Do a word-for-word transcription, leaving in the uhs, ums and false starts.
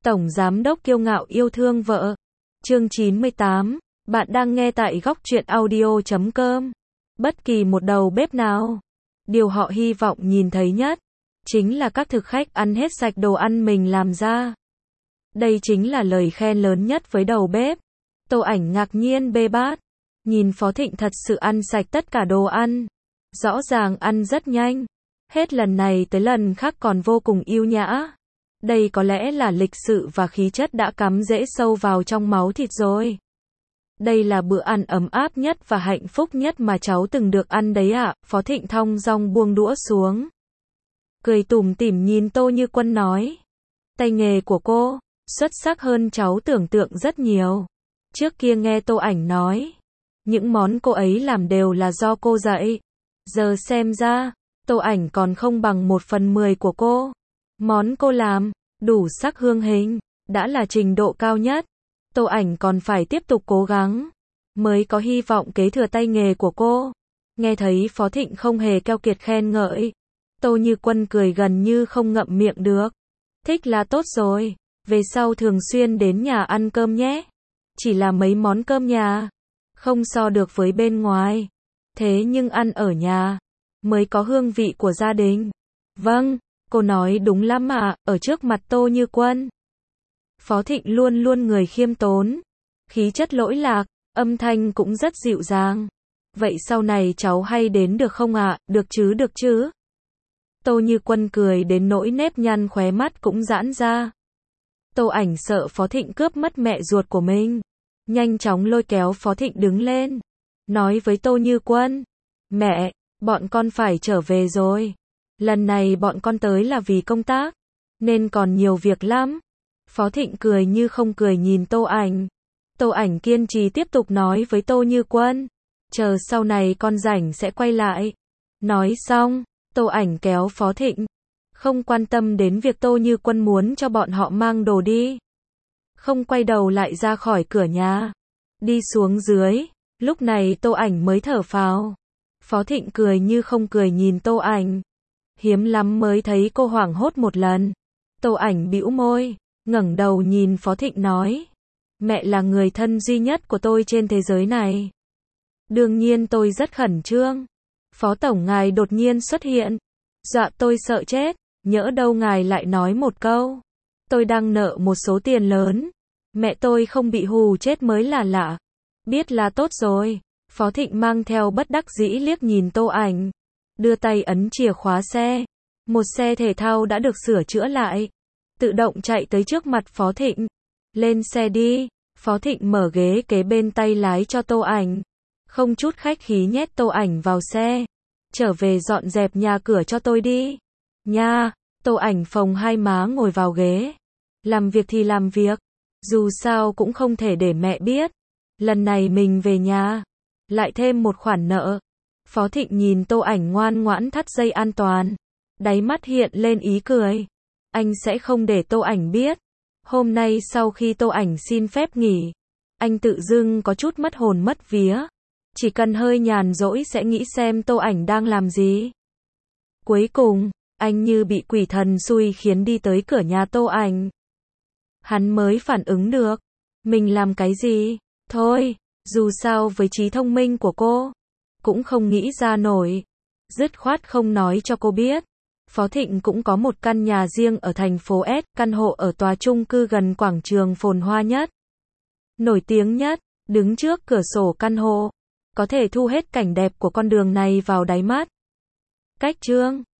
Tổng giám đốc kiêu ngạo yêu thương vợ. Chương chín mươi tám. Bạn đang nghe tại góc truyện audio chấm com. Bất kỳ một đầu bếp nào, điều họ hy vọng nhìn thấy nhất chính là các thực khách ăn hết sạch đồ ăn mình làm ra. Đây chính là lời khen lớn nhất với đầu bếp. Tô Ảnh ngạc nhiên bê bát, nhìn Phó Thịnh thật sự ăn sạch tất cả đồ ăn. Rõ ràng ăn rất nhanh, hết lần này tới lần khác còn vô cùng yêu nhã. Đây có lẽ là lịch sự và khí chất đã cắm rễ sâu vào trong máu thịt rồi. Đây là bữa ăn ấm áp nhất và hạnh phúc nhất mà cháu từng được ăn đấy ạ. Phó Thịnh thong dong buông đũa xuống, cười tủm tỉm nhìn Tô Như Quân nói. Tay nghề của cô xuất sắc hơn cháu tưởng tượng rất nhiều. Trước kia nghe Tô Ảnh nói, những món cô ấy làm đều là do cô dạy. Giờ xem ra, Tô Ảnh còn không bằng một phần mười của cô. Món cô làm, đủ sắc hương hình, đã là trình độ cao nhất. Tô Ảnh còn phải tiếp tục cố gắng, mới có hy vọng kế thừa tay nghề của cô. Nghe thấy Phó Thịnh không hề keo kiệt khen ngợi, Tô Như Quân cười gần như không ngậm miệng được. Thích là tốt rồi, về sau thường xuyên đến nhà ăn cơm nhé. Chỉ là mấy món cơm nhà, không so được với bên ngoài. Thế nhưng ăn ở nhà, mới có hương vị của gia đình. Vâng, cô nói đúng lắm ạ. Ở trước mặt Tô Như Quân, Phó Thịnh luôn luôn người khiêm tốn, khí chất lỗi lạc, âm thanh cũng rất dịu dàng. Vậy sau này cháu hay đến được không ạ? Được chứ, được chứ. Tô Như Quân cười đến nỗi nếp nhăn khóe mắt cũng giãn ra. Tô Ảnh sợ Phó Thịnh cướp mất mẹ ruột của mình, nhanh chóng lôi kéo Phó Thịnh đứng lên, nói với Tô Như Quân. Mẹ, bọn con phải trở về rồi. Lần này bọn con tới là vì công tác, nên còn nhiều việc lắm. Phó Thịnh cười như không cười nhìn Tô Ảnh. Tô Ảnh kiên trì tiếp tục nói với Tô Như Quân. Chờ sau này con rảnh sẽ quay lại. Nói xong, Tô Ảnh kéo Phó Thịnh, không quan tâm đến việc Tô Như Quân muốn cho bọn họ mang đồ đi. Không quay đầu lại ra khỏi cửa nhà, đi xuống dưới. Lúc này Tô Ảnh mới thở phào. Phó Thịnh cười như không cười nhìn Tô Ảnh. Hiếm lắm mới thấy cô hoảng hốt một lần. Tô Ảnh bĩu môi, ngẩng đầu nhìn Phó Thịnh nói. Mẹ là người thân duy nhất của tôi trên thế giới này. Đương nhiên tôi rất khẩn trương. Phó Tổng ngài đột nhiên xuất hiện, dọa tôi sợ chết. Nhỡ đâu ngài lại nói một câu, tôi đang nợ một số tiền lớn, mẹ tôi không bị hù chết mới là lạ. Biết là tốt rồi. Phó Thịnh mang theo bất đắc dĩ liếc nhìn Tô Ảnh, đưa tay ấn chìa khóa xe. Một xe thể thao đã được sửa chữa lại, tự động chạy tới trước mặt Phó Thịnh. Lên xe đi. Phó Thịnh mở ghế kế bên tay lái cho Tô Ảnh, không chút khách khí nhét Tô Ảnh vào xe. Trở về dọn dẹp nhà cửa cho tôi đi. Nha. Tô Ảnh phồng hai má ngồi vào ghế. Làm việc thì làm việc, dù sao cũng không thể để mẹ biết. Lần này mình về nhà, lại thêm một khoản nợ. Phó Thịnh nhìn Tô Ảnh ngoan ngoãn thắt dây an toàn, đáy mắt hiện lên ý cười. Anh sẽ không để Tô Ảnh biết. Hôm nay sau khi Tô Ảnh xin phép nghỉ, anh tự dưng có chút mất hồn mất vía. Chỉ cần hơi nhàn rỗi sẽ nghĩ xem Tô Ảnh đang làm gì. Cuối cùng, anh như bị quỷ thần xui khiến đi tới cửa nhà Tô Ảnh. Hắn mới phản ứng được, mình làm cái gì? Thôi, dù sao với trí thông minh của cô, cũng không nghĩ ra nổi. Dứt khoát không nói cho cô biết. Phó Thịnh cũng có một căn nhà riêng ở thành phố S, căn hộ ở tòa chung cư gần quảng trường phồn hoa nhất, nổi tiếng nhất. Đứng trước cửa sổ căn hộ, có thể thu hết cảnh đẹp của con đường này vào đáy mắt. Cách chương